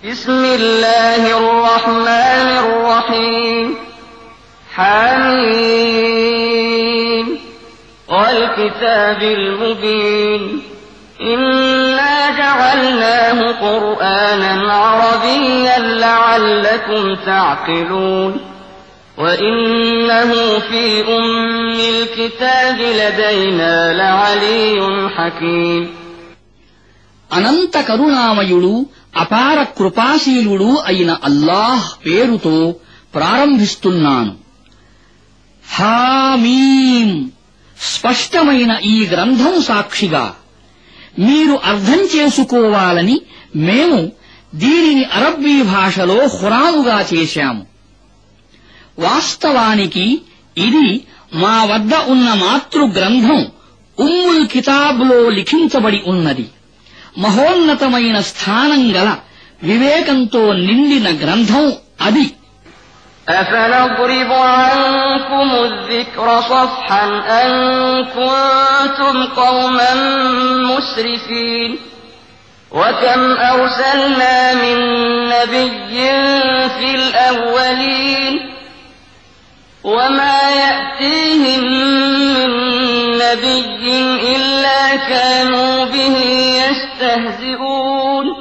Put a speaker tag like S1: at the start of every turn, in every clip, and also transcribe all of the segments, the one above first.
S1: బిస్మిల్లాహిర్ రహ్మానిర్ రహీం హామీం వల్ కితాబిల్ ముబీన్ ఇన్నా జఅల్నాహు ఖుర్ఆనన్ అరబియ్యన్ లఅల్లకుం తఅఖిలూన్ وإنه في أم الكتاب لدينا لعلي حكيم
S2: అనంత కరుణామయుడు అపార కృపాశీలుడు అయిన అల్లాహ్ పేరుతో ప్రారంభిస్తున్నాను. హామీం స్పష్టమైన ఈ గ్రంథం సాక్షిగా మీరు అర్థం చేసుకోవాలని మేము దీనిని అరబ్బీ భాషలో ఖురానుగా చేశాము. వాస్తవానికి ఇది మా వద్ద ఉన్న మాతృ గ్రంథం ఉమ్ముల్ కితాబ్లో లిఖించబడి ఉన్నది. మహోన్నతమైన స్థానం గల వివేకంతో నిండిన గ్రంథం అది.
S1: أفنضرب عنكم الذكر صفحا أن كنتم قوما مسرفين وكم أرسلنا من نبي في الأولين وما يأتيهم من نبي إلا كانوا به يستهزئون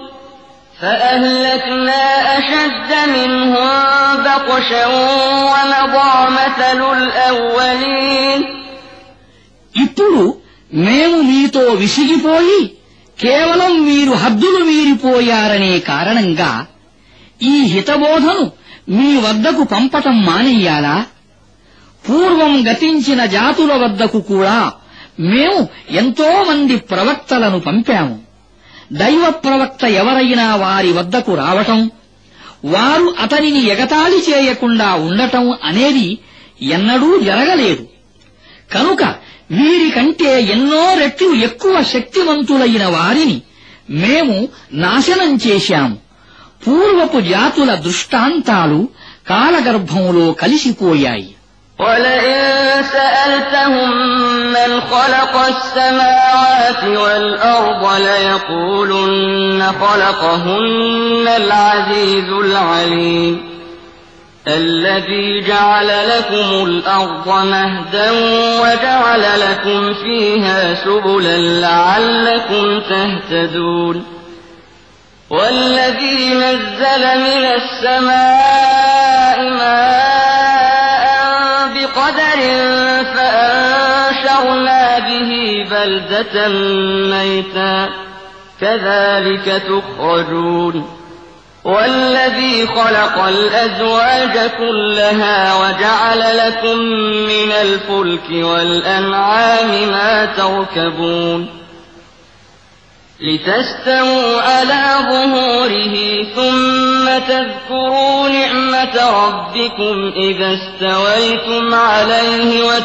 S1: فأهلكنا أشد منهم بطشا ومضى مثل الأولين
S2: ఇప్పుడు మేము మీతో విసిగిపోయి కేవలం మీరు హద్దులు మీరిపోయారనే కారణంగా ఈ హితబోధను మీ వద్దకు పంపటం మానెయ్యాలా? పూర్వం గతించిన జాతుల వద్దకు కూడా మేము ఎంతో మంది ప్రవక్తలను పంపాము. దైవ ప్రవక్త ఎవరైనా వారి వద్దకు రావటం, వారు అతనిని ఎగతాళి చేయకుండా ఉండటం అనేది ఎన్నడూ జరగలేదు. కనుక వీరికంటే ఎన్నో రెట్లు ఎక్కువ శక్తివంతులైన వారిని మేము నాశనం చేశాము. పూర్వపు జాతుల దృష్టాంతాలు కాలగర్భంలో కలిసిపోయాయి.
S1: وَلَئِن سَأَلْتَهُم مَّنْ خَلَقَ السَّمَاوَاتِ وَالْأَرْضَ لَيَقُولُنَّ خَلَقَهُنَّ الْعَزِيزُ الْعَلِيمُ الَّذِي جَعَلَ لَكُمُ الْأَرْضَ مَهْدًا وَجَعَلَ لَكُمْ فِيهَا سُبُلًا لَّعَلَّكُمْ تَهْتَدُونَ وَالَّذِي نَزَّلَ مِنَ السَّمَاءِ مَاءً بِقَدَرٍ فَأَنشَرْنَا بِهِ بَلْدَةً مَّيْتًا كَذَلِكَ تُخْرَجُونَ وَالَّذِي خَلَقَ الْأَزْوَاجَ كُلَّهَا وَجَعَلَ لَكُم مِّنَ الْفُلْكِ وَالْأَنْعَامِ مَا تَرْكَبُونَ لِتَسْتَوُوا عَلَىٰ ظُهُورِهِ ثُمَّ تَذْكُرُوا نِعْمَةَ رَبِّكُمْ إِذَا اسْتَوَيْتُمْ عَلَيْهِ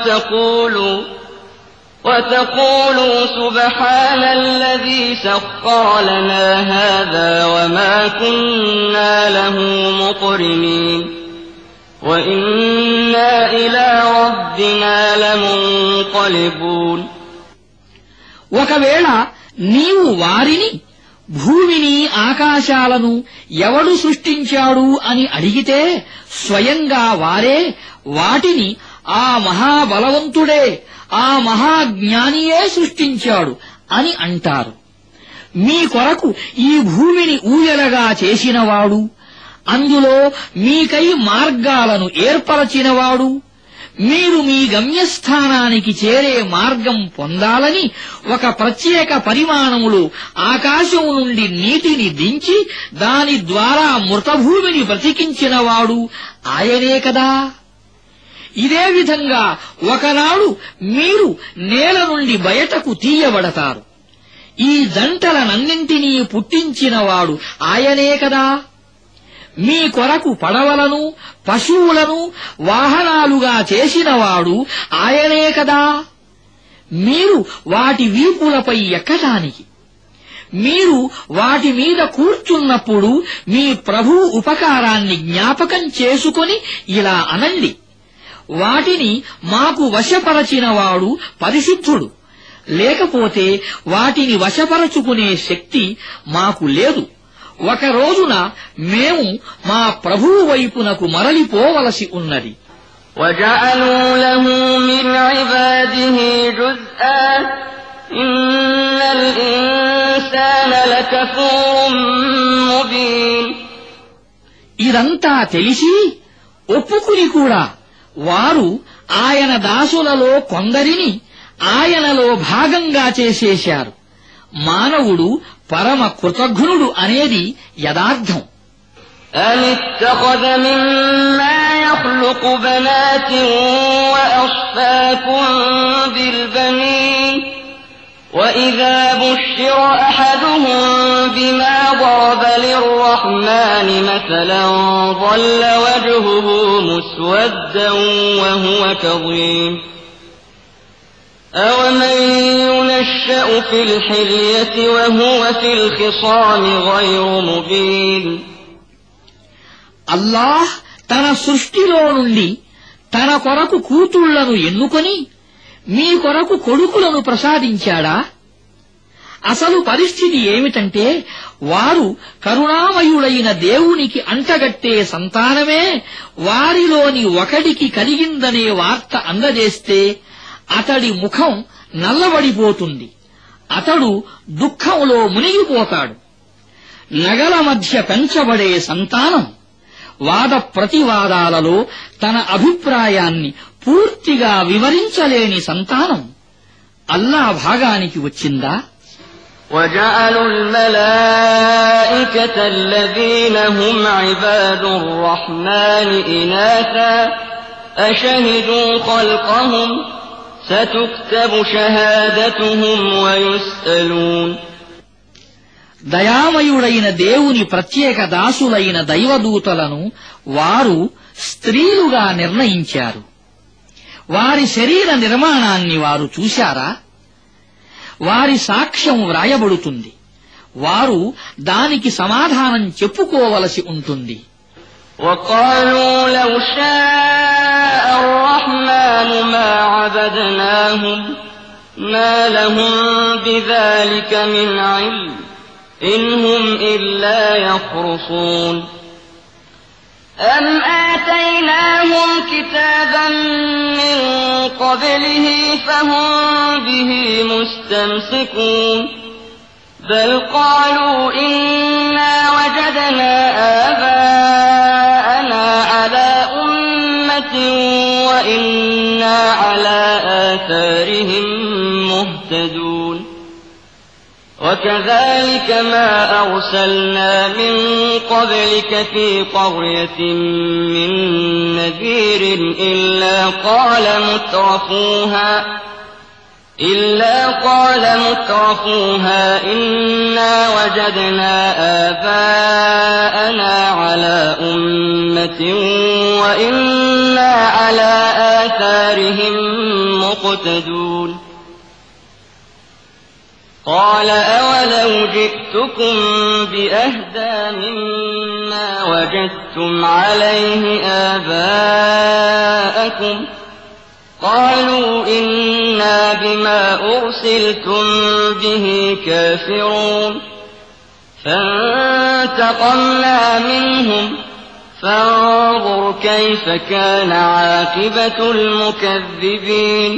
S1: وتقولوا سبحان الذي سخر لنا هذا وما كنا له مقرنين وإنا إلى ربنا لمنقلبون
S2: ఒకవేళ నీవు వారిని భూమిని ఆకాశాలను ఎవడు సృష్టించాడు అని అడిగితే స్వయంగా వారే వాటిని ఆ మహాబలవంతుడే, ఆ మహాజ్ఞానియే సృష్టించాడు అని అంటారు. మీ కొరకు ఈ భూమిని ఊయలగా చేసినవాడు, అందులో మీకై మార్గాలను ఏర్పరచినవాడు, మీరు మీ గమ్యస్థానానికి చేరే మార్గం పొందాలని ఒక ప్రత్యేక పరిమాణములో ఆకాశం నుండి నీటిని దించి దాని ద్వారా మృతభూమిని బ్రతికించినవాడు ఆయనే కదా. ఇదే విధంగా ఒకనాడు మీరు నేల నుండి బయటకు తీయబడతారు. ఈ జంటలనన్నింటినీ పుట్టించినవాడు ఆయనే కదా. మీ కొరకు పడవలను, పశువులను వాహనాలుగా చేసినవాడు ఆయనే కదా. మీరు వాటి వీపులపై ఎక్కటానికి, మీరు వాటి మీద కూర్చున్నప్పుడు మీ ప్రభువు ఉపకారాన్ని జ్ఞాపకం చేసుకొని ఇలా అనండి: వాటిని మాకు వశపరచినవాడు పరిశుద్ధుడు, లేకపోతే వాటిని వశపరచుకునే శక్తి మాకు లేదు. ఒక రోజున మేము మా ప్రభువు వైపునకు మరలిపోవలసి ఉన్నది.
S1: وَجَعَلُوا لَهُ مِنْ عِبَادِهِ جُزْءًا إِنَّ الْإِنسَانَ لَكَفُورٌ مُبِينٌ.
S2: ఇదంతా తెలిసి ఒప్పుకుని కూడా వారు ఆయన దాసులలో కొందరిని ఆయనలో భాగంగా చేసేశారు. మానవుడు పరమ కృతజ్ఞుడు అనేది యదార్థం.
S1: أَمِ اتَّخَذَ مِمَّا يَخْلُقُ بَنَاتٍ وَأَصْفَاكُم بِالْبَنِينَ وَإِذَا بُشِّرَ أَحَدُهُم بِمَا ضَرَبَ لِلرَّحْمَنِ مَثَلًا ظَلَّ وَجْهُهُ مُسْوَدًّا وَهُوَ كَظِيمٌ أَوَمَن يُنَشَّأُ فِي الْحِلْيَةِ وَهُوَ فِي الْخِصَامِ غَيْرُ مُبِينٍ.
S2: అల్లాహ్ తన సృష్టిలో నుండి తన కొరకు కూతుళ్లను ఎన్నుకొని మీ కొరకు కొడుకులను ప్రసాదించాడా? అసలు పరిస్థితి ఏమిటంటే వారు కరుణామయుడైన దేవునికి అంటగట్టే సంతానమే వారిలోని ఒకడికి కలిగిందనే వార్త అందజేస్తే అతడి ముఖం నల్లబడిపోతుంది. అతడు దుఃఖంలో మునిగిపోతాడు. నగల మధ్య పెంచబడే సంతానం వాద ప్రతివాదాలలో తన అభిప్రాయాన్ని పూర్తిగా వివరించలేని సంతానం అల్లా భాగానికి వచ్చిందా?
S1: وَجَعَلُوا الْمَلَائِكَةَ الَّذِينَ هُمْ عِبَادُ الرَّحْمَنِ إِنَاثًا أَشَهِدُوا خَلْقَهُمْ سَتُكْتَبُ شَهَادَتُهُمْ وَيُسْأَلُونَ.
S2: దయామయుడైన దేవుని ప్రత్యేక దాసులైన దైవదూతలను వారు స్త్రీలుగా నిర్ణయించారు. వారి శరీర నిర్మాణాన్ని వారు చూశారా? వారి సాక్ష్యం వ్రాయబడుతుంది. వారు దానికి సమాధానం చెప్పుకోవలసి ఉంటుంది.
S1: وَقَالُوا لَوْ شَاءَ الرَّحْمَنُ مَا عَبَدْنَاهُمْ مَا لَهُم بِذَلِكَ مِنْ عِلْمٍ إِنْ هُمْ إِلَّا يَخْرُصُونَ. أَمْ آتَيْنَاهُمْ كِتَابًا مِّن قَبْلِهِ فَهُم بِهِ مُسْتَمْسِكُونَ بَلْ قَالُوا إِنَّا وَجَدْنَا آبَاءَنَا عَلَىٰ أُمَّةٍ وَإِنَّا عَلَىٰ آثَارِهِم مُّهْتَدُونَ. وَكَذَلِكَ مَا أَرْسَلْنَا مِن قَبْلِكَ فِي قَرْيَةٍ مِّن نَّذِيرٍ إِلَّا قَالَ مُتْرَفُوهَا إِنَّا وَجَدْنَا آبَاءَنَا عَلَىٰ أُمَّةٍ وَإِنَّا عَلَىٰ آثَارِهِم مُّقْتَدُونَ. قَالَ أَوَلَوْ جِئْتُكُم بِأَهْدَىٰ مِمَّا وَجَدتُّمْ عَلَيْهِ آبَاءَكُمْ قَالُوا إِنَّا بِمَا أُرْسِلْتُم بِهِ كَافِرُونَ. فَانتَقَمْنَا مِنْهُمْ فَانظُرْ كَيْفَ كَانَ عَاقِبَةُ الْمُكَذِّبِينَ.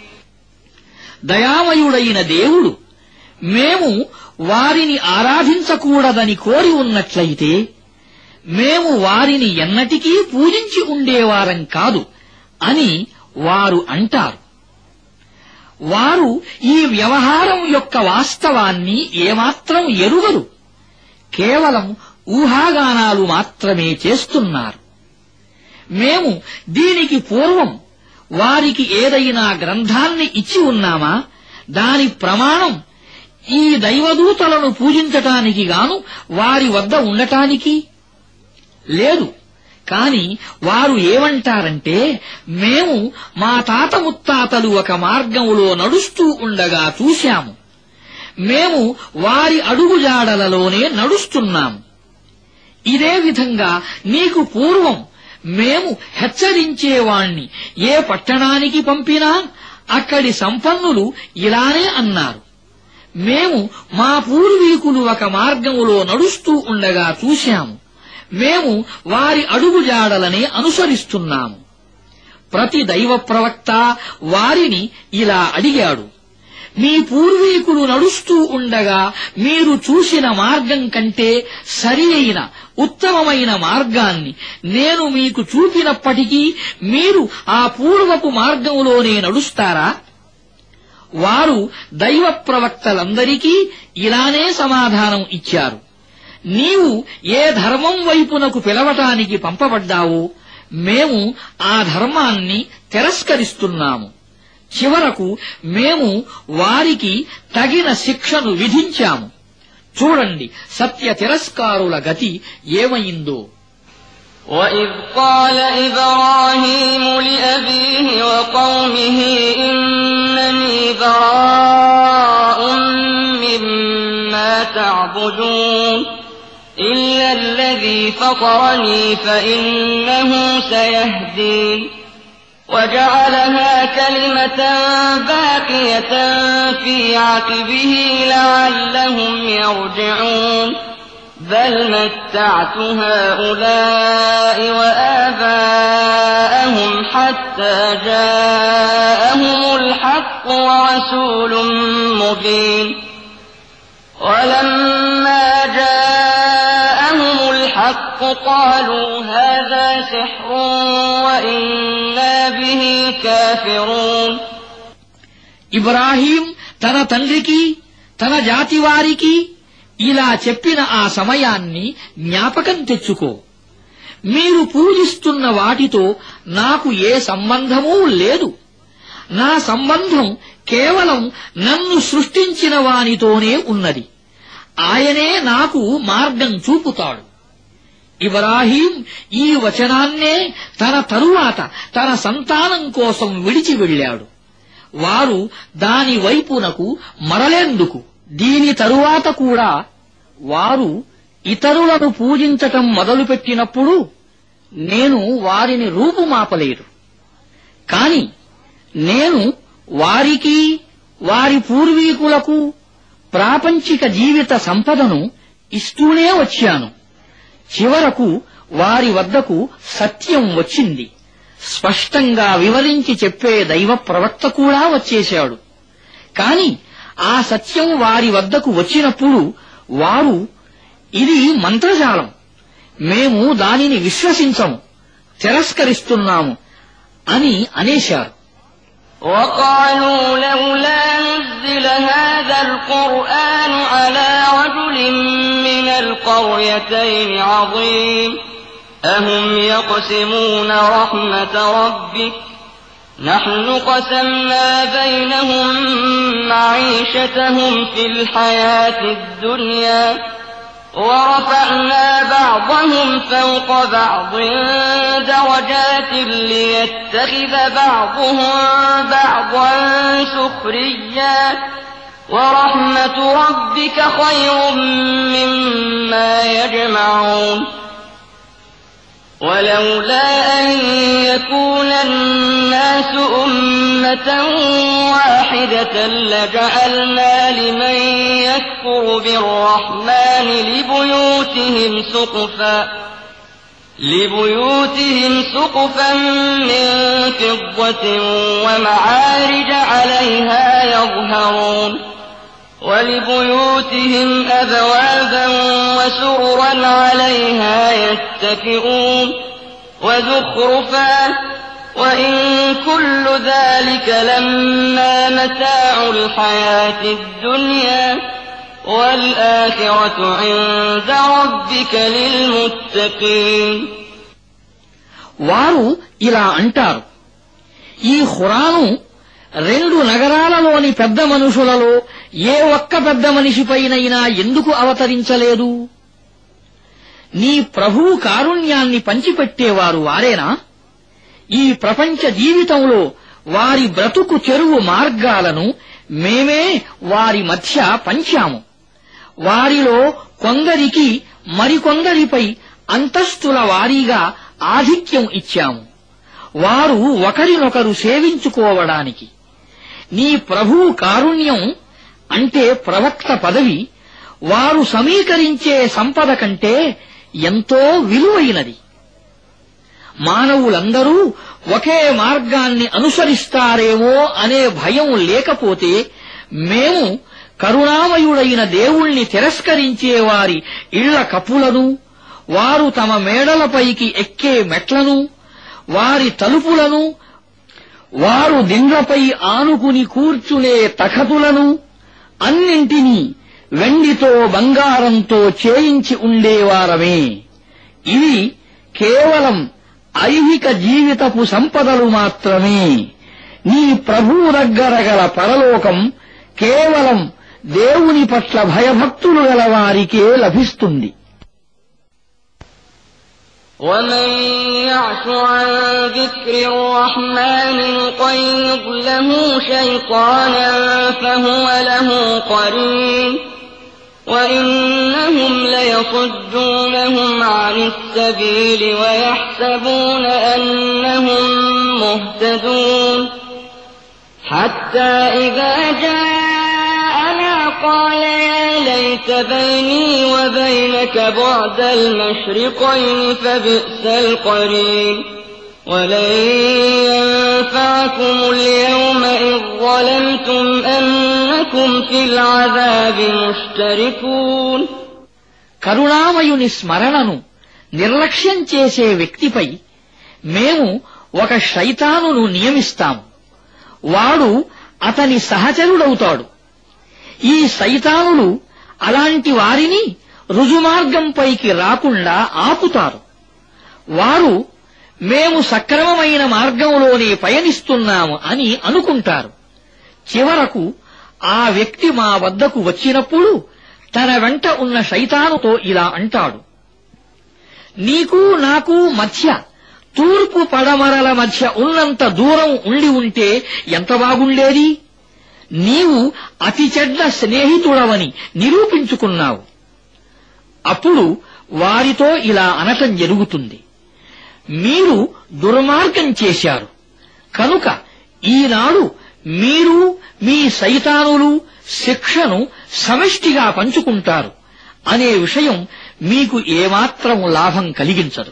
S2: దయామయుడైన దేవుడు మేము వారిని ఆరాధించకూడదని కోరి ఉన్నట్లయితే మేము వారిని ఎన్నటికీ పూజించి ఉండేవారం కాదు అని వారు అంటారు. వారు ఈ వ్యవహారం యొక్క వాస్తవాన్ని ఏమాత్రం ఎరుగరు. కేవలం ఊహాగానాలు మాత్రమే చేస్తున్నారు. మేము దీనికి పూర్వం వారికి ఏదైనా గ్రంథాన్ని ఇచ్చి ఉన్నామా? దాని ప్రమాణం ఈ దైవదూతలను పూజించటానికి గాను వారి వద్ద ఉండటానికి లేదు. కాని వారు ఏమంటారంటే, మేము మా తాత ముత్తాతలు ఒక మార్గంలో నడుస్తూ ఉండగా చూశాము. మేము వారి అడుగుజాడలలోనే నడుస్తున్నాము. ఇదే విధంగా నీకు పూర్వం మేము హెచ్చరించేవాణ్ణి ఏ పట్టణానికి పంపినా అక్కడి సంపన్నులు ఇలానే అన్నారు. మేము మా పూర్వీకులు ఒక మార్గములో నడుస్తూ ఉండగా చూశాము. మేము వారి అడుగుజాడలని అనుసరిస్తున్నాము. ప్రతి దైవ ప్రవక్త వారిని ఇలా అడిగాడు: మీ పూర్వీకులు నడుస్తూ ఉండగా మీరు చూసిన మార్గం కంటే సరి అయిన ఉత్తమమైన మార్గాన్ని నేను మీకు చూపినప్పటికీ మీరు ఆ పూర్వపు మార్గంలోనే నడుస్తారా? వారు దైవ ప్రవక్తలందరికీ ఇలానే సమాధానం ఇచ్చారు: నీవు ఏ ధర్మం వైపునకు పిలవటానికి పంపబడ్డావో మేము ఆ ధర్మాన్ని తిరస్కరిస్తున్నాము. చివరకు మేము వారికి తగిన శిక్షను విధించాము. చూడండి సత్య తిరస్కారుల గతి ఏమైందో.
S1: وَإِذْ قَالَ إِبْرَاهِيمُ لِأَبِيهِ وَقَوْمِهِ إِنَّنِي بَرَاءٌ مِّمَّا تَعْبُدُونَ إِلَّا الَّذِي فَطَرَنِي فَإِنَّهُ سَيَهْدِينِ وَجَعَلَهَا كَلِمَةً بَاقِيَةً فِي عَقِبِهِ لَعَلَّهُمْ يَرْجِعُونَ بَلْ مَتَّعْتُ هَٰؤُلَاءِ وَآبَاءَهُمْ حَتَّىٰ جَاءَهُمُ الْحَقُّ وَرَسُولٌ مُّبِينٌ وَلَمَّا جَاءَهُمُ الْحَقُّ قَالُوا هَٰذَا سِحْرٌ وَإِنَّا بِهِ كَافِرُونَ.
S2: ఇబ్రాహీం తన తండ్రికి తన జాతివారికి ఇలా చెప్పిన ఆ సమయాన్ని జ్ఞాపకం తెచ్చుకో. మీరు పూజిస్తున్న వాటితో నాకు ఏ సంబంధమూ లేదు. నా సంబంధం కేవలం నన్ను సృష్టించిన వానితోనే ఉన్నది. ఆయనే నాకు మార్గం చూపుతాడు. ఇబ్రాహీం ఈ వచనాన్నే తన తరువాత తన సంతానం కోసం విడిచి వెళ్ళాడు. వారు దాని వైపునకు మరలేందుకు. దీని తరువాత కూడా వారు ఇతరులను పూజించటం మొదలుపెట్టినప్పుడు నేను వారిని రూపుమాపలేదు. కాని నేను వారికి వారి పూర్వీకులకు ప్రాపంచిక జీవిత సంపదను ఇస్తూనే వచ్చాను. చివరకు వారి వద్దకు సత్యం వచ్చింది. స్పష్టంగా వివరించి చెప్పే దైవ ప్రవక్త కూడా వచ్చేశాడు. కాని ఆ సత్యం వారి వద్దకు వచ్చినప్పుడు వారు ఇది మంత్రజాలం, మేము దానిని విశ్వసించము, తిరస్కరిస్తున్నాము అని అనేశారు.
S1: وَقَالُوا لَوْلَا نُزِّلَ هَٰذَا الْقُرْآنُ عَلَىٰ رَجُلٍ مِّنَ الْقَرْيَتَيْنِ عَظِيمٍ أَهُمْ يَقْسِمُونَ رَحْمَةَ رَبِّكَ نَحْنُ قَسَمْنَا بَيْنَهُم مَّعِيشَتَهُمْ فِي الْحَيَاةِ الدُّنْيَا وَرَفَعْنَا بَعْضَهُمْ فَوْقَ بَعْضٍ دَرَجَاتٍ لِّيَتَّخِذَ بَعْضُهُم بَعْضًا سُخْرِيًّا وَرَحْمَةُ رَبِّكَ خَيْرٌ مِّمَّا يَجْمَعُونَ وَلَوْلَا أَن يَكُونَ النَّاسُ أُمَّةً وَاحِدَةً لَّجَعَلْنَا لِمَن يَكْفُرُ بِالرَّحْمَٰنِ لِبُيُوتِهِمْ سُقُفًا مِّن فِضَّةٍ وَمَعَارِجَ عَلَيْهَا يَظْهَرُونَ وَلِبُيُوتِهِمْ أَبْوَابًا وَسُرُرًا عَلَيْهَا يَتَّكِئُونَ وَزُخْرُفًا وَإِن كُلُّ ذَلِكَ لَمَّا مَتَاعُ الْحَيَاةِ الدُّنْيَا وَالْآخِرَةُ عِندَ رَبِّكَ لِلْمُتَّقِينَ.
S2: వారు ఇలా అంటారు: ఈ ఖురాను 2 నగరాలలోని పెద్ద మనుషులలో ఏ ఒక్క పెద్ద మనిషిపైనైనా ఎందుకు అవతరించలేదు? నీ ప్రభువు కారుణ్యాన్ని పంచిపెట్టేవారు వారేనా? ఈ ప్రపంచ జీవితంలో వారి బ్రతుకు చెరువు మార్గాలను మేమే వారి మధ్య పంచాము. వారిలో కొందరికి మరికొందరిపై అంతస్తుల వారీగా ఆధిక్యం ఇచ్చాము, వారు ఒకరినొకరు సేవించుకోవడానికి. నీ ప్రభువు కారుణ్యం అంటే ప్రవక్త పదవి వారు సమీకరించే సంపద కంటే ఎంతో విలువైనది. మానవులందరూ ఒకే మార్గాన్ని అనుసరిస్తారేమో అనే భయం లేకపోతే మేము కరుణామయుడైన దేవుణ్ణి తిరస్కరించే వారి ఇళ్ల కప్పులను, వారు తమ మేడలపైకి ఎక్కే మెట్లను, వారి తలుపులను, వారు దిండ్లపై ఆనుకుని కూర్చునే తఖతులను అన్నింటినీ వెండితో బంగారంతో చేయించి ఉండేవారమే. ఇవి కేవలం ఐహిక జీవితపు సంపదలు మాత్రమే. నీ ప్రభువు దగ్గర గల పరలోకం కేవలం దేవుని పట్ల భయభక్తులు గల వారికే లభిస్తుంది.
S1: ومن يعش عن ذكر الرحمن نقيض له شيطانا فهو له قرين وإنهم ليصدونهم عن السبيل ويحسبون أنهم مهتدون حتى إذا جاءنا قال يا ليت بيني وبينك بعد المشرقين فبئس القرين ولن ينفعكم اليوم إذ ظلمتم أنكم في العذاب مشتركون.
S2: కరుణామయుని స్మరణను నిర్లక్ష్యం చేసే వ్యక్తిపై మేము ఒక శైతానును నియమిస్తాము. వాడు అతని సహచరుడవుతాడు. ఈ శైతానులు అలాంటి వారిని రుజుమార్గంపైకి రాకుండా ఆపుతారు. వారు మేము సక్రమమైన మార్గంలోనే పయనిస్తున్నాము అని అనుకుంటారు. చివరకు ఆ వ్యక్తి మా వద్దకు వచ్చినప్పుడు తన వెంట ఉన్న శైతానుతో ఇలా అంటాడు: నీకు నాకు మధ్య తూర్పు పడమరల మధ్య ఉన్నంత దూరం ఉండి ఉంటే ఎంత బాగుండేది. నీవు అతి చెడ్డ స్నేహితుడవని నిరూపించుకున్నావు. అప్పుడు వారితో ఇలా అనటం జరుగుతుంది: మీరు దుర్మార్గం చేశారు కనుక ఈనాడు మీరు మీ శైతానులు శిక్షను సమష్టిగా పంచుకుంటారు అనే విషయం మీకు ఏమాత్రం లాభం కలిగించదు.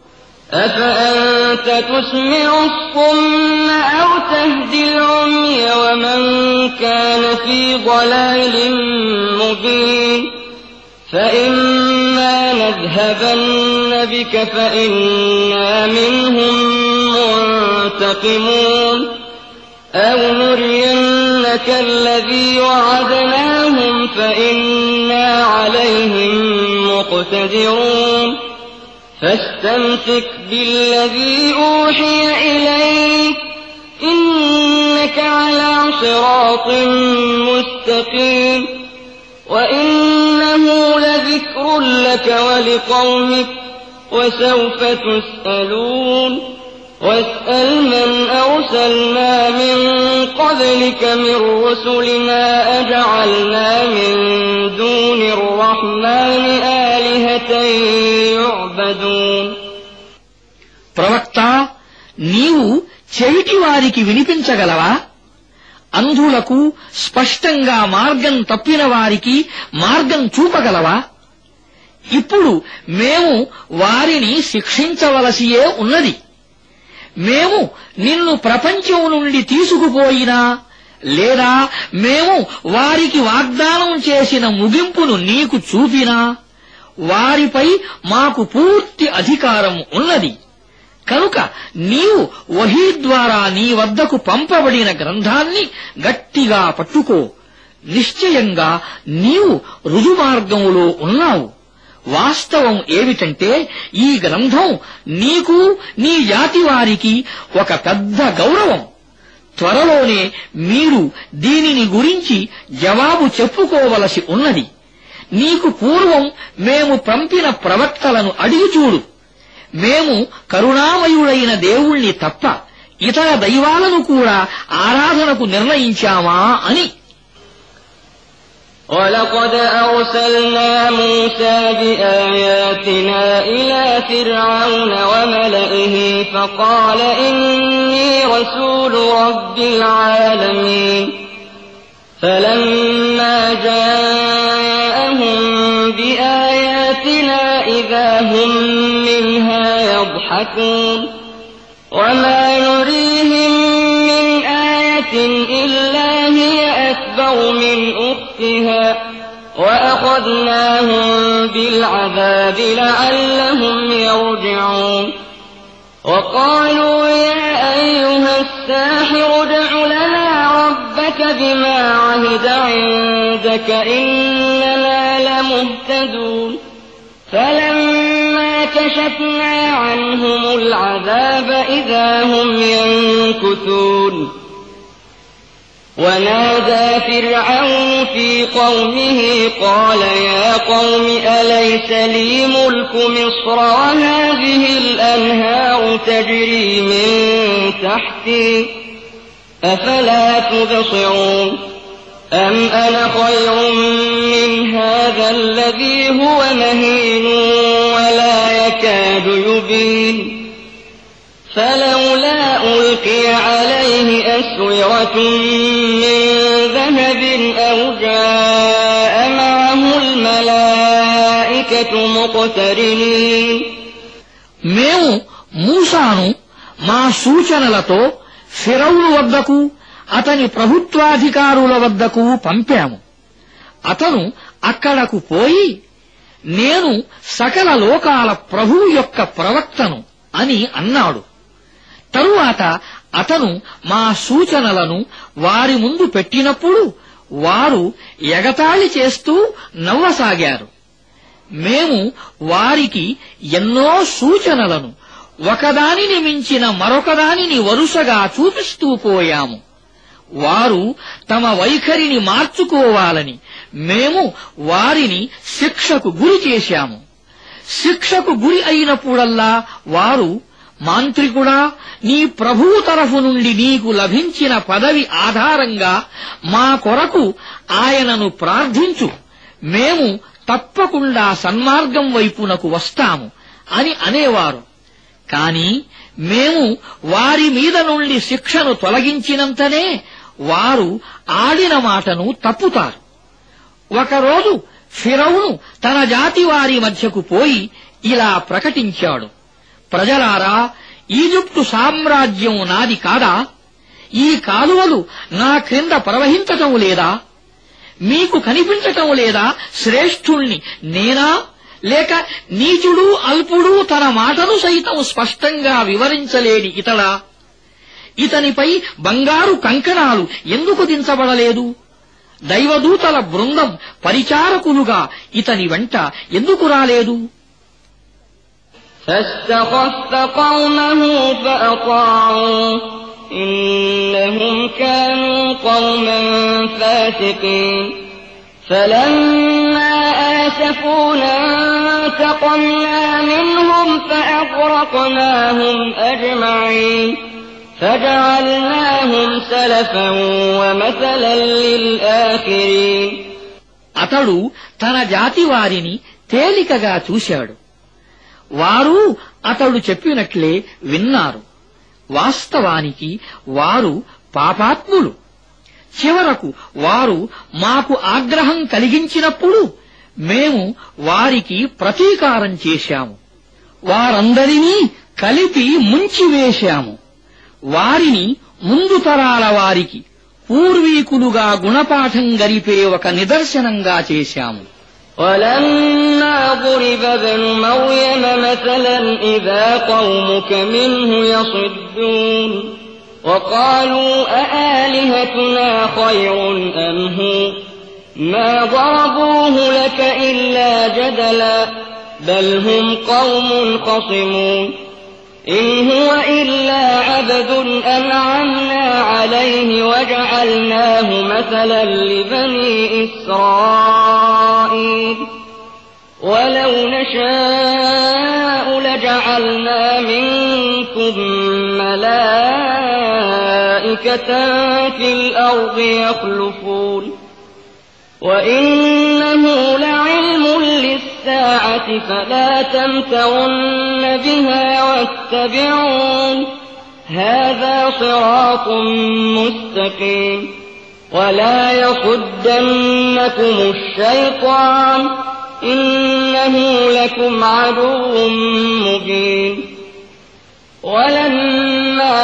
S1: أفأنت تسمع الصم أو تهدي العمي ومن كان في ضلال مبين فإما نذهبن بك فإنا منهم منتقمون أو نرينك الذي وعدناهم فإنا عليهم مقتدرون فاستمسك بالذي أوحي إليك إنك على صراط مستقيم وإنه لذكر لك ولقومك وسوف تسألون واسأل من أرسلنا من قبلك من رسلنا أجعلنا من دون الرحمن آلهة يعبدون.
S2: ప్రవక్త, నీవు చెవిటి వారికి వినిపించగలవా? అంధులకు స్పష్టంగా మార్గం తప్పిన వారికి మార్గం చూపగలవా? ఇప్పుడు మేము వారిని శిక్షించవలసియే ఉన్నది. మేము నిన్ను ప్రపంచం నుండి తీసుకుపోయినా లేదా మేము వారికి వాగ్దానం చేసిన ముగింపును నీకు చూపినా వారిపై మాకు పూర్తి అధికారం ఉన్నది. కనుక నీవు వహీ ద్వారా నీ వద్దకు పంపబడిన గ్రంథాన్ని గట్టిగా పట్టుకో. నిశ్చయంగా నీవు రుజుమార్గములో ఉన్నావు. వాస్తవం ఏమిటంటే ఈ గ్రంథం నీకు నీ జాతి వారికి ఒక పెద్ద గౌరవం. త్వరలోనే మీరు దీనిని గురించి జవాబు చెప్పుకోవలసి ఉన్నది. నీకు పూర్వం మేము పంపిన ప్రవక్తలను అడిగి చూడు. మేము కరుణామయుడైన దేవుణ్ణి తప్ప ఇతర దైవాలను కూడా ఆరాధనకు నిర్ణయించామా అని.
S1: وَلَقَدْ أَرْسَلْنَا مُوسَى بِآيَاتِنَا إِلَى فِرْعَوْنَ وَمَلَئِهِ فَقَالَ إِنِّي رَسُولُ رَبِّ الْعَالَمِينَ فلما جاءهم بآياتنا إذا هم منها يضحكون وما نريهم من آية إلا هي أكبر من أختها وأخذناهم بالعذاب لعلهم يرجعون وقالوا يا أيها الساحر ادع لنا ربك بما عهد عندك إننا لمهتدون فلما كشفنا عنهم العذاب إذا هم ينكثون ونادى فرعون في قومه قال يا قوم أليس لي ملك مصر وهذه الأنهار تجري من تحتي أفلا تبصرون أم أنا خير من هذا الذي هو مهين ولا يكاد يبين فلولا ألقي عليه أسورة من ذهب أو جاء معه الملائكة مقترنين
S2: మేము మూసాను మా సూచనలతో ఫిరౌను వద్దకు అతని ప్రభుత్వాధికారుల వద్దకు పంపాము. అతను అక్కడకు పోయి నేను సకల లోకాల ప్రభువు యొక్క ప్రవక్తను అని అన్నాడు. తరువాత అతను మా సూచనలను వారి ముందు పెట్టినప్పుడు వారు ఎగతాళి చేస్తూ నవ్వసాగారు. మేము వారికి ఎన్నో సూచనలను ఒకదానిని మించిన మరొకదానిని వరుసగా చూపిస్తూ పోయాము. వారు తమ వైఖరిని మార్చుకోవాలని మేము వారిని శిక్షకు గురి చేశాము. శిక్షకు గురి అయినప్పుడల్లా వారు మాంత్రికుడా, నీ ప్రభువు తరఫు నుండి నీకు లభించిన పదవి ఆధారంగా మా కొరకు ఆయనను ప్రార్థించు, మేము తప్పకుండా సన్మార్గం వైపునకు వస్తాము అని అనేవారు. కాని మేము వారి మీద నుండి శిక్షను తొలగించినంతనే వారు ఆడిన మాటను తప్పుతారు. ఒకరోజు ఫిరౌను తన జాతి వారి మధ్యకు పోయి ఇలా ప్రకటించాడు, ప్రజలారా, ఈజిప్టు సామ్రాజ్యం నాది కాదా? ఈ కాలువలు నా క్రింద ప్రవహించటం లేదా? మీకు కనిపించటం లేదా శ్రేష్ఠుణ్ణి నేనా, లేక నీచుడు అల్పుడు తన మాటను సైతం స్పష్టంగా వివరించలేని ఇతడా? ఇతనిపై బంగారు కంకణాలు ఎందుకు దించబడలేదు? దైవదూతల బృందం పరిచారకులుగా ఇతని వెంట ఎందుకు రాలేదు?
S1: فاستخف قومه فأطاعوه إنهم كانوا قوما فاسقين فلما آسفونا انتقمنا منهم فأغرقناهم أجمعين فجعلناهم سلفا ومثلا للآخرين
S2: అతడు తన జాతి వారిని తేలికగా చూశాడు. వారు అతడు చెప్పినట్లే విన్నారు. వాస్తవానికి వారు పాపాత్ములు. చివరకు వారు మాకు ఆగ్రహం కలిగించినప్పుడు మేము వారికి ప్రతీకారం చేశాము. వారందరినీ కలిపి ముంచివేశాము. వారిని ముందు తరాల వారికి పూర్వీకులుగా గుణపాఠం గరిపే ఒక నిదర్శనంగా చేశాము.
S1: ولما ضرب ابن مريم مثلا إذا قومك منه يصدون وقالوا أآلهتنا خير أم هو ما ضربوه لك إلا جدلا بل هم قوم خصمون إن هو إلا عبد أنعمنا عليه وجعلناه مثلا لبني إسرائيل ولو نشاء لجعلنا منكم ملائكة في الأرض يخلفون وإنه لعلم للساعة فلا تمترن بها واتبعون هذا صراط مستقيم ولا يصدنكم الشيطان إنه لكم عدو مبين ولما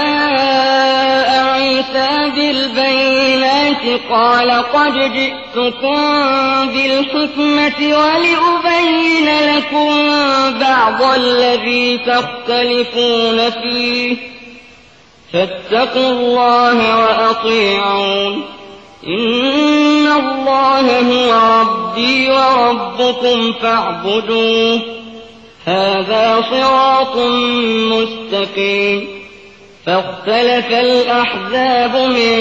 S1: جاء عيسى بالبينات قال قد جئتكم بالحكمة ولأبين لكم بعض الذي تختلفون فيه فاتقوا الله وأطيعون إن الله هو ربي وربكم فاعبدوه هذا صراط مستقيم فاختلف الأحزاب من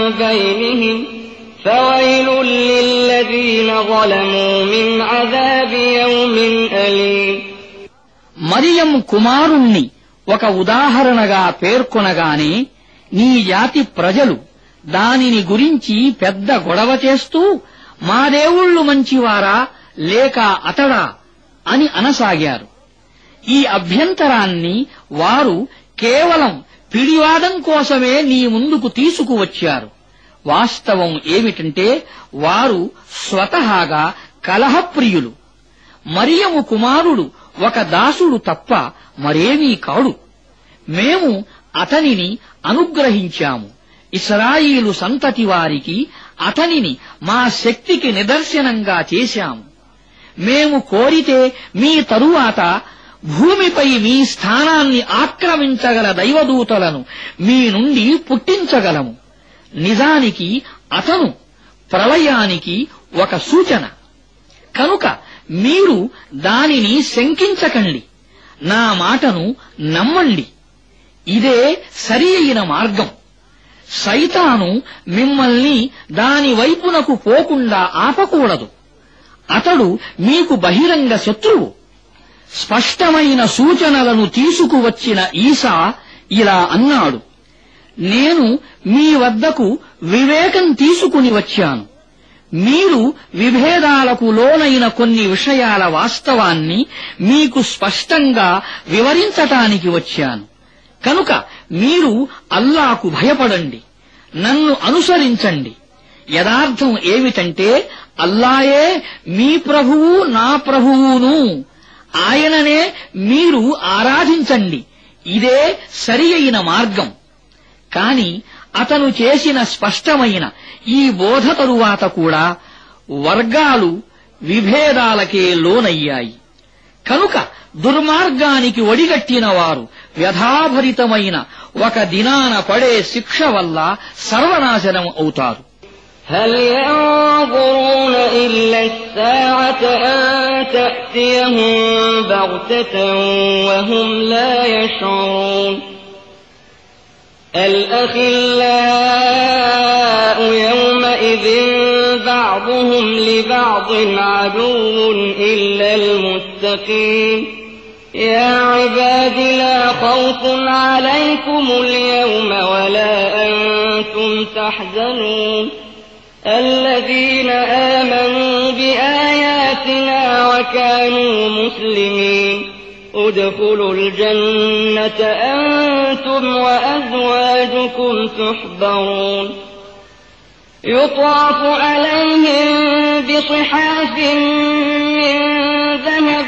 S1: بينهم فويل للذين ظلموا من عذاب يوم أليم
S2: మరియం కుమారుణ్ణి ఒక ఉదాహరణగా పేర్కొనగానే నీ జాతి ప్రజలు దానిని గురించి పెద్ద గొడవ చేస్తూ మా దేవుళ్ళు మంచివారా లేక అతడా అని అనసాగారు. ఈ అభ్యంతరాన్ని వారు కేవలం పిడివాదం కోసమే నీ ముందుకు తీసుకువచ్చారు. వాస్తవం ఏమిటంటే వారు స్వతహాగా కలహప్రియులు. మరియము కుమారుడు ఒక దాసుడు తప్ప మరేమీ కాడు. మేము అతనిని అనుగ్రహించాము. ఇశ్రాయేలు సంతతి వారికి అతనిని మా శక్తికి నిదర్శనంగా చేశాము. మేము కోరితే మీ తరువాత భూమిపై మీ స్థానాన్ని ఆక్రమించగల దైవదూతలను మీ నుండి పుట్టించగలము. నిజానికి అతను ప్రళయానికి ఒక సూచన. కనుక మీరు దానిని శంకించకండి. నా మాటను నమ్మండి. ఇదే సరి అయిన మార్గం. సైతాను మిమ్మల్ని దాని వైపునకు పోకుండా ఆపకూడదు. అతడు మీకు బహిరంగ శత్రువు. స్పష్టమైన సూచనలను తీసుకువచ్చిన ఈసా ఇలా అన్నాడు, నేను మీ వద్దకు వివేకం తీసుకుని వచ్చాను. మీరు విభేదాలకు లోనైన కొన్ని విషయాల వాస్తవాన్ని మీకు స్పష్టంగా వివరించటానికి వచ్చాను. కనుక మీరు అల్లాకు భయపడండి, నన్ను అనుసరించండి. యథార్థం ఏమిటంటే అల్లాయే మీ ప్రభువు నా ప్రభువును. ఆయననే మీరు ఆరాధించండి. ఇదే సరి అయిన మార్గం. కాని అతను చేసిన స్పష్టమైన ఈ బోధ తరువాత కూడా వర్గాలు విభేదాలకే లోనయ్యాయి. కనుక దుర్మార్గానికి ఒడిగట్టిన వారు వ్యధాభరితమైన ఒక దినాన పడే శిక్ష వల్ల సర్వనాశనం అవుతారు.
S1: هل ينظرون إلا الساعة أن تأتيهم بغتة وهم لا يشعرون الأخلاء يومئذ بعضهم لبعض عدو إلا المتقين يا عباد لا خوف عليكم اليوم ولا أنتم تحزنون الذين آمنوا بآياتنا وكانوا مسلمين ادخلوا الجنة أنتم وأزواجكم تحبرون يطاف عليهم بصحاف من ذهب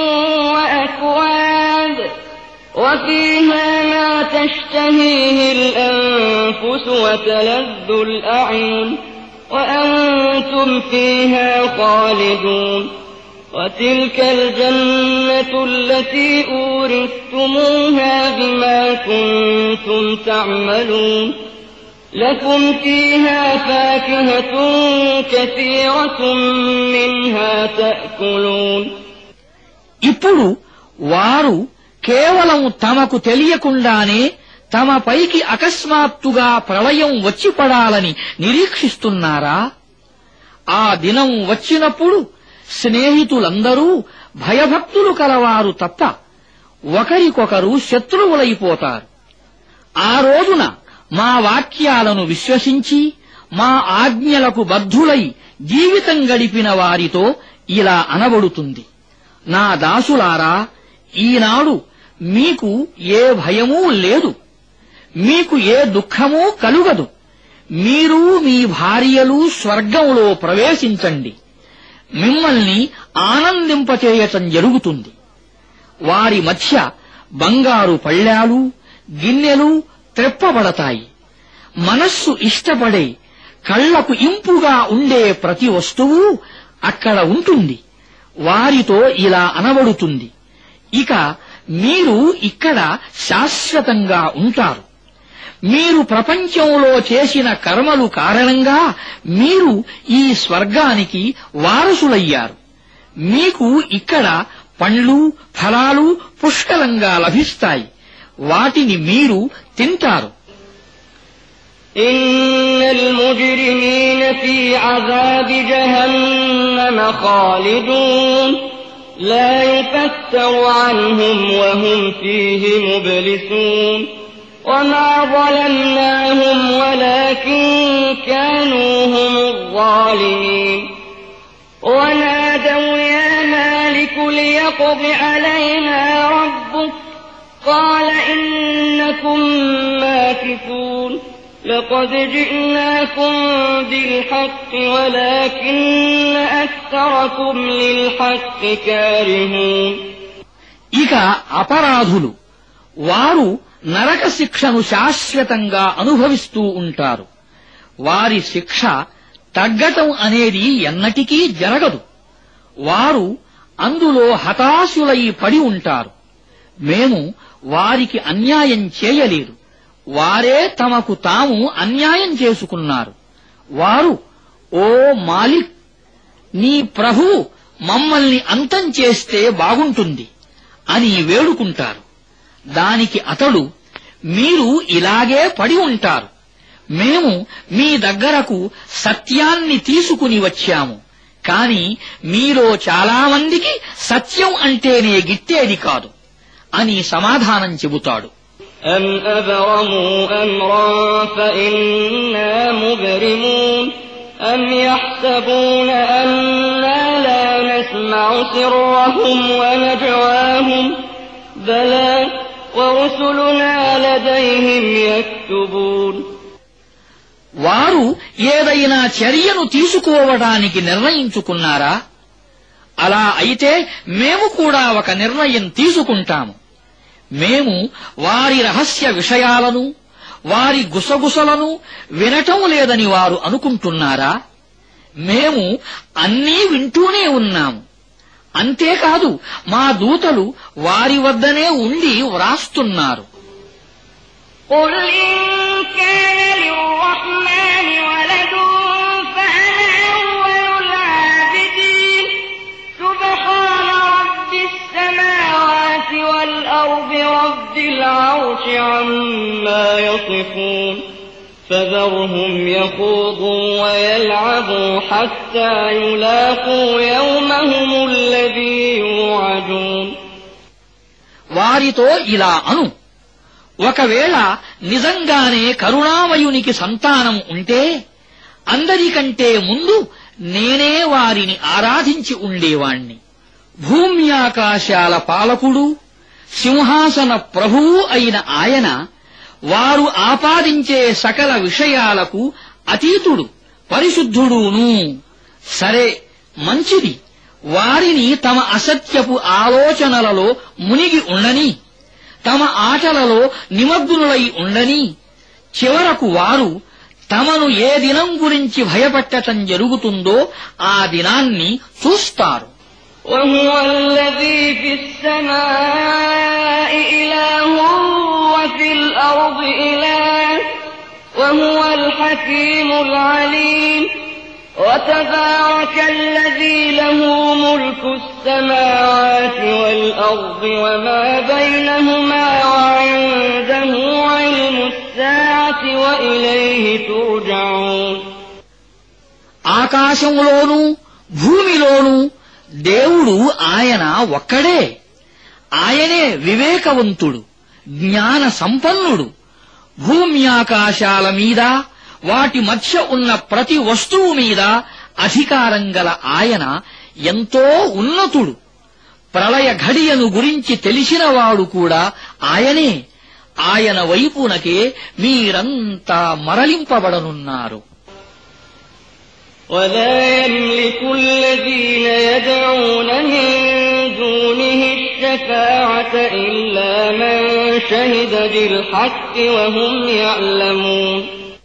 S1: وأكواب وفيها ما تشتهيه الأنفس وتلذ الأعين وأنتم فيها خالدون وتلك الجنة التي أورثتموها بما كنتم تعملون لكم فيها فاكهة كثيرة منها تأكلون
S2: ఇప్పుడు వారు కేవలం తమకు తెలియకుండానే తమ పైకి అకస్మాత్తుగా ప్రళయం వచ్చి పడాలని నిరీక్షిస్తున్నారా? ఆ దినం వచ్చినప్పుడు స్నేహితులందరూ భయభక్తులు కలవారు తప్ప ఒకరికొకరు శత్రువులైపోతారు. ఆ రోజున మా వాక్యాలను విశ్వసించి మా ఆజ్ఞలకు బద్ధులై జీవితం గడిపిన వారితో ఇలా అనబడుతుంది, నా దాసులారా, ఈనాడు మీకు ఏ భయమూ లేదు, మీకు ఏ దుఃఖమూ కలుగదు. మీరు మీ భార్యలు స్వర్గంలో ప్రవేశించండి, మిమ్మల్ని ఆనందింపచేయటం జరుగుతుంది. వారి మధ్య బంగారు పళ్ళాలు, గిన్నెలు త్రెప్పబడతాయి. మనస్సు ఇష్టపడే, కళ్లకు ఇంపుగా ఉండే ప్రతి వస్తువు అక్కడ ఉంటుంది. వారితో ఇలా అనబడుతుంది, ఇక మీరు ఇక్కడ శాశ్వతంగా ఉంటారు. మీరు ప్రపంచంలో చేసిన కర్మలు కారణంగా మీరు ఈ స్వర్గానికి వారసులయ్యారు. మీకు ఇక్కడ పండ్లు, ఫలాలు పుష్కలంగా లభిస్తాయి. వాటిని మీరు తింటారు.
S1: إن المجرمين في عذاب جهنم خالدون لا يفتر عنهم وهم فيه مبلسون وما ظلمناهم ولكن كانوا هم الظالمين ونادوا يا مالك ليقض علينا ربك قال إنكم ماكثون لقد جئناكم بالحق ولكن أكثركم للحق كارهون
S2: ఇక అపరాధులు వారు నరక శిక్షను శాశ్వతంగా అనుభవిస్తూ ఉంటారు. వారి శిక్ష తగ్గటం అనేది ఎన్నటికీ జరగదు. వారు అందులో హతాశులై పడి ఉంటారు. మేము వారికి అన్యాయం చేయలేదు, వారే తమకు తాము అన్యాయం చేసుకున్నారు. వారు, ఓ మాలిక్, నీ ప్రభువు మమ్మల్ని అంతం చేస్తే బాగుంటుంది అని వేడుకుంటారు. దానికి అతడు, మీరు ఇలాగే పడి ఉంటారు. మేము మీ దగ్గరకు సత్యాన్ని తీసుకుని వచ్చాము, కాని మీలో చాలామందికి సత్యం అంటేనే గిట్టేది కాదు అని సమాధానం చెబుతాడు.
S1: أم أبرموا أمرا فإنا مبرمون أم يحسبون أنا لا نسمع سرهم ونجواهم بلى ورسلنا لديهم يكتبون
S2: వారు ఏదైనా చర్యను తీసుకోవడానికి నిర్ణయించుకున్నారా? అలా అయితే మేము కూడా ఒక నిర్ణయం తీసుకుంటాము. మేము వారి రహస్య విషయాలను, వారి గుసగుసలను వినటం లేదని వారు అనుకుంటున్నారా? మేము అన్నీ వింటూనే ఉన్నాము. అంతేకాదు, మా దూతలు వారి వద్దనే ఉండి వ్రాస్తున్నారు.
S1: قل إن كان للرحمن ولد فأنا أول العابدين سبحان رب السماوات والأرض رب العرش عما يصفون فذرهم يخوضوا ويلعبوا حتى يلاقوا يومهم الذي يوعدون
S2: వారితో ఇలా అను, ఒకవేళ నిజంగానే కరుణామయునికి సంతానం ఉంటే అందరికంటే ముందు నేనే వారిని ఆరాధించి ఉండేవాణ్ణి. భూమ్యాకాశాల పాలకుడు, సింహాసన ప్రభువు అయిన ఆయన వారు ఆపాదించే సకల విషయాలకు అతీతుడు, పరిశుద్ధుడును. సరే, మంచిది, వారిని తమ అసత్యపు ఆలోచనలలో మునిగి ఉండని, తమ ఆటలలో నిమగ్నులై ఉండని. చివరకు వారు తమను ఏ దినం గురించి భయపెట్టటం జరుగుతుందో ఆ దినాన్ని చూస్తారు.
S1: وهو الذي في السماء إله وفي الأرض إله وهو الحكيم العليم وتبارك الذي له ملك السماوات والأرض وما بينهما وعنده علم الساعة وإليه ترجعون
S2: ఆకాశంలోనూ భూమిలోనూ దేవుడు ఆయన ఒక్కడే. ఆయనే వివేకవంతుడు, జ్ఞాన సంపన్నుడు. భూమ్యాకాశాల మీద, వాటి మధ్య ఉన్న ప్రతి వస్తువు మీద అధికారం గల ఆయన ఎంతో ఉన్నతుడు. ప్రళయ ఘడియను గురించి తెలిసినవాడు కూడా ఆయనే. ఆయన వైపునకే మీరంతా మరలింపబడనున్నారు.
S1: ولا يملك الذين يدعون من دونه الشفاعة إلا من شهد بالحق وهم يعلمون.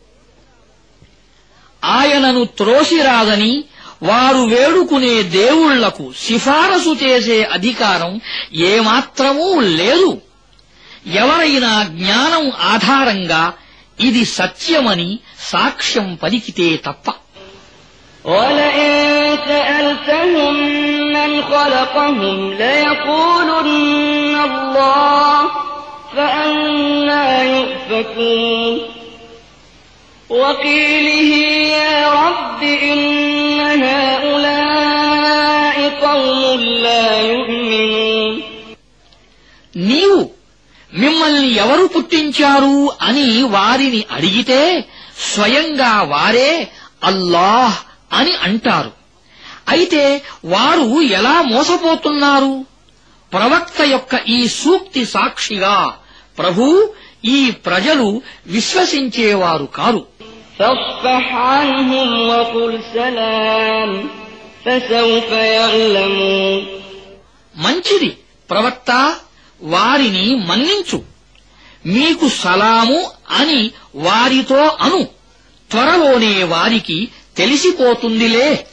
S2: ఆయనను త్రోసిరాదని వారు వేడుకునే దేవుళ్లకు సిఫారసు చేసే అధికారం ఏమాత్రమూ లేదు. ఎవరైనా జ్ఞానం ఆధారంగా ఇది సత్యమని సాక్ష్యం పలికితే తప్ప.
S1: وَلَئِن سَأَلْتَهُم مَّنْ خَلَقَهُمْ لَيَقُولُنَّ اللَّهُ فَأَنَّىٰ يُؤْفَكُونَ وَقِيلِهِ يَا رَبِّ إِنَّ هَٰؤُلَاءِ قَوْمٌ لَّا يُؤْمِنُونَ.
S2: నీవు మిమ్మల్ని ఎవరు పుట్టించారు అని వారిని అడిగితే స్వయంగా వారే అల్లాహ్ అని అంటారు. అయితే వారు ఎలా మోసపోతున్నారు? ప్రవక్త యొక్క ఈ సూక్తి సాక్షిగా ప్రభూ, ఈ ప్రజలు విశ్వసించేవారు కారు.
S1: فاصفح عنهم وقل سلام فسوف يعلمون.
S2: మంచిది ప్రవక్త, వారిని మన్నించు. మీకు సలాము అని వారితో అను. త్వరలోనే వారికి తెలిసిపోతుందిలే.